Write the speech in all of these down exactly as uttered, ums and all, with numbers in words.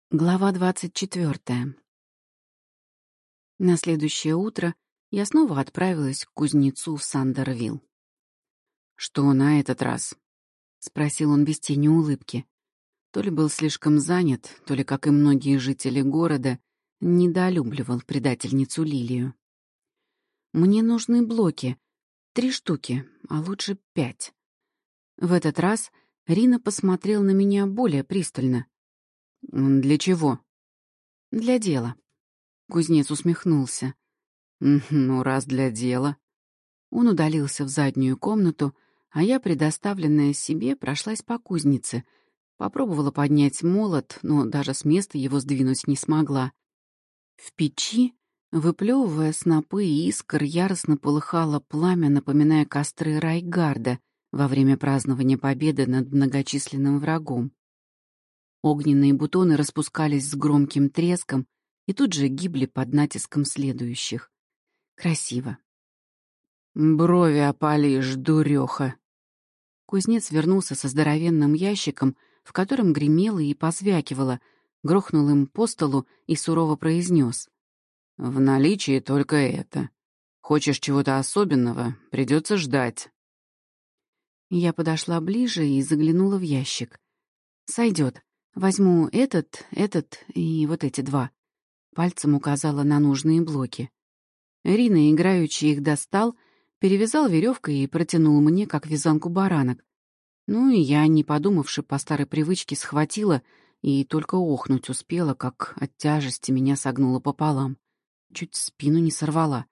Глава двадцать четвёртая. На следующее утро я снова отправилась к кузнецу в Сандервилл. «Что на этот раз?» — спросил он без тени улыбки. То ли был слишком занят, то ли, как и многие жители города, недолюбливал предательницу Лилию. «Мне нужны блоки. Три штуки, а лучше пять». В этот раз Рина посмотрел на меня более пристально. «Для чего?» «Для дела». Кузнец усмехнулся. «Ну, раз для дела». Он удалился в заднюю комнату, а я, предоставленная себе, прошлась по кузнице. Попробовала поднять молот, но даже с места его сдвинуть не смогла. В печи, выплевывая снопы искр, яростно полыхало пламя, напоминая костры Райгарда во время празднования победы над многочисленным врагом. Огненные бутоны распускались с громким треском и тут же гибли под натиском следующих. Красиво. «Брови опалишь, дурёха!» Кузнец вернулся со здоровенным ящиком, в котором гремело и позвякивало, грохнул им по столу и сурово произнес: «В наличии только это. Хочешь чего-то особенного, придется ждать». Я подошла ближе и заглянула в ящик. «Сойдет. Возьму этот, этот и вот эти два». Пальцем указала на нужные блоки. Рина, играючи, их достал, перевязал веревкой и протянул мне, как вязанку баранок. Ну и я, не подумавши, по старой привычке схватила и только охнуть успела, как от тяжести меня согнуло пополам. Чуть спину не сорвала.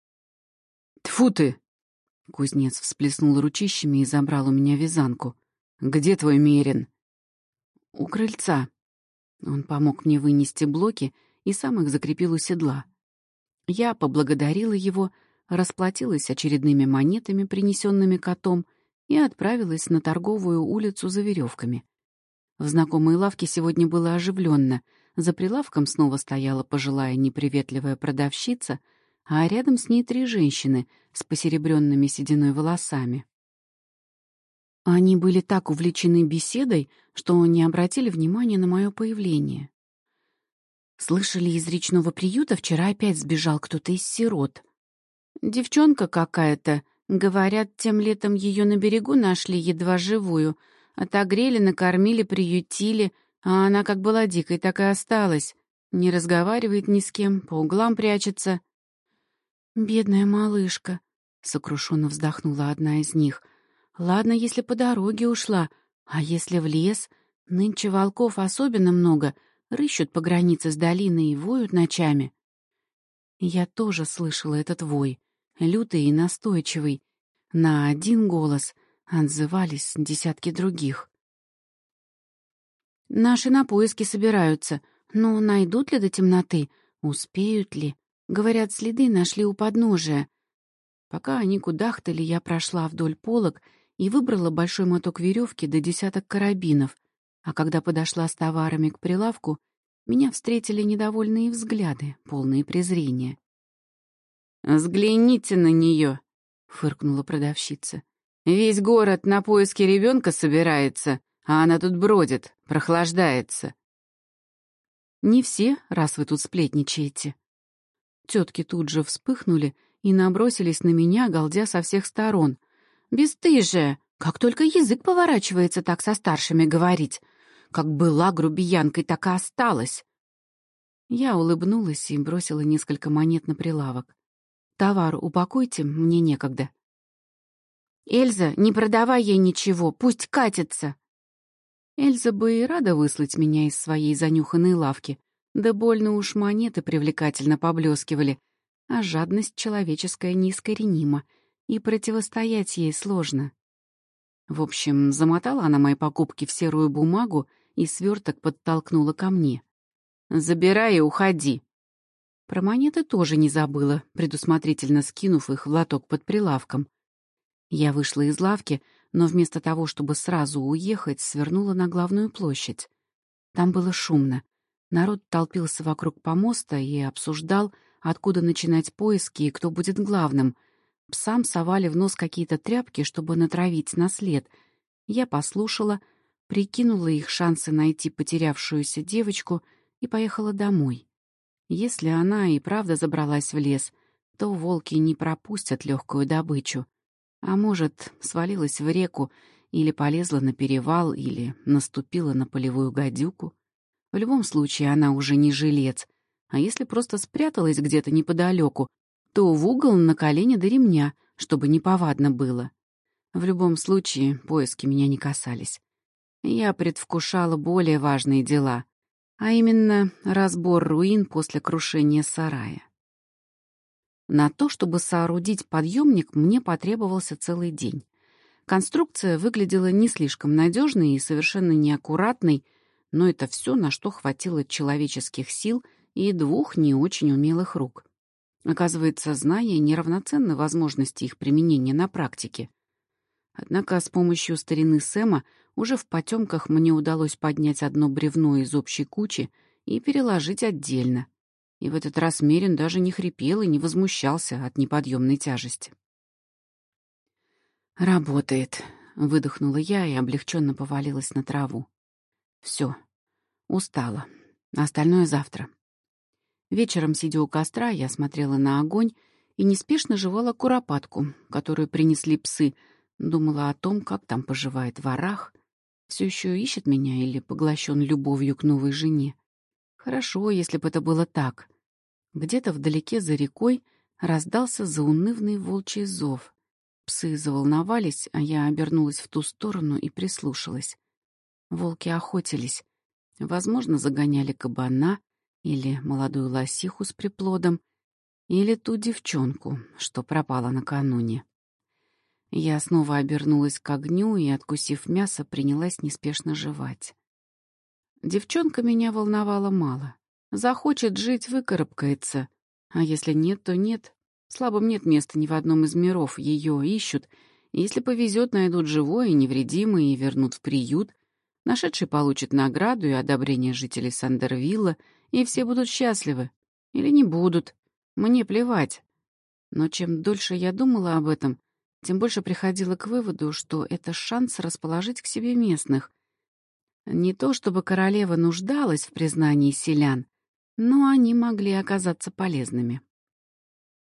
«Тьфу ты!» Кузнец всплеснул ручищами и забрал у меня вязанку. «Где твой мерин?» «У крыльца». Он помог мне вынести блоки и сам их закрепил у седла. Я поблагодарила его, расплатилась очередными монетами, принесенными котом, и отправилась на торговую улицу за веревками. В знакомой лавке сегодня было оживленно. За прилавком снова стояла пожилая неприветливая продавщица, а рядом с ней три женщины с посеребренными сединой волосами. Они были так увлечены беседой, что не обратили внимания на мое появление. Слышали, из речного приюта вчера опять сбежал кто-то из сирот. Девчонка какая-то, говорят, тем летом ее на берегу нашли едва живую, отогрели, накормили, приютили, а она как была дикой, так и осталась. Не разговаривает ни с кем, по углам прячется. «Бедная малышка», — сокрушенно вздохнула одна из них. «Ладно, если по дороге ушла, а если в лес? Нынче волков особенно много, рыщут по границе с долиной и воют ночами». Я тоже слышала этот вой, лютый и настойчивый. На один голос отзывались десятки других. «Наши на поиски собираются, но найдут ли до темноты? Успеют ли? Говорят, следы нашли у подножия». Пока они кудахтали, я прошла вдоль полок и выбрала большой моток веревки до десяток карабинов, а когда подошла с товарами к прилавку, меня встретили недовольные взгляды, полные презрения. «Взгляните на нее!» — фыркнула продавщица. «Весь город на поиски ребенка собирается, а она тут бродит, прохлаждается». «Не все, раз вы тут сплетничаете». Тетки тут же вспыхнули и набросились на меня, галдя со всех сторон. «Бесстыжая! Как только язык поворачивается так со старшими говорить! Как была грубиянкой, так и осталась!» Я улыбнулась и бросила несколько монет на прилавок. «Товар упакуйте, мне некогда». «Эльза, не продавай ей ничего, пусть катится!» Эльза бы и рада выслать меня из своей занюханной лавки, да больно уж монеты привлекательно поблескивали, а жадность человеческая неискоренима, и противостоять ей сложно. В общем, замотала она мои покупки в серую бумагу и сверток подтолкнула ко мне. «Забирай и уходи». Про монеты тоже не забыла, предусмотрительно скинув их в лоток под прилавком. Я вышла из лавки, но вместо того, чтобы сразу уехать, свернула на главную площадь. Там было шумно. Народ толпился вокруг помоста и обсуждал, откуда начинать поиски и кто будет главным. Псам совали в нос какие-то тряпки, чтобы натравить на след. Я послушала, прикинула их шансы найти потерявшуюся девочку и поехала домой. Если она и правда забралась в лес, то волки не пропустят легкую добычу. А может, свалилась в реку или полезла на перевал, или наступила на полевую гадюку. В любом случае, она уже не жилец. А если просто спряталась где-то неподалеку, то в угол на колени до ремня, чтобы неповадно было. В любом случае, поиски меня не касались. Я предвкушала более важные дела, а именно разбор руин после крушения сарая. На то, чтобы соорудить подъемник, мне потребовался целый день. Конструкция выглядела не слишком надежной и совершенно неаккуратной, но это все, на что хватило человеческих сил и двух не очень умелых рук. Оказывается, знания неравноценны возможности их применения на практике. Однако с помощью старины Сэма уже в потемках мне удалось поднять одно бревно из общей кучи и переложить отдельно. И в этот раз Мерин даже не хрипел и не возмущался от неподъемной тяжести. «Работает», — выдохнула я и облегченно повалилась на траву. «Все, устала. Остальное завтра». Вечером, сидя у костра, я смотрела на огонь и неспешно жевала куропатку, которую принесли псы, думала о том, как там поживает Варах, все еще ищет меня или поглощен любовью к новой жене. Хорошо, если бы это было так. Где-то вдалеке за рекой раздался заунывный волчий зов. Псы заволновались, а я обернулась в ту сторону и прислушалась. Волки охотились. Возможно, загоняли кабана или молодую лосиху с приплодом, или ту девчонку, что пропала накануне. Я снова обернулась к огню и, откусив мясо, принялась неспешно жевать. Девчонка меня волновала мало. Захочет жить — выкарабкается. А если нет, то нет. Слабым нет места ни в одном из миров, ее ищут. Если повезет, найдут живой и невредимый и вернут в приют. Нашедший получит награду и одобрение жителей Сандервилла, и все будут счастливы. Или не будут. Мне плевать. Но чем дольше я думала об этом, тем больше приходила к выводу, что это шанс расположить к себе местных. Не то чтобы королева нуждалась в признании селян, но они могли оказаться полезными.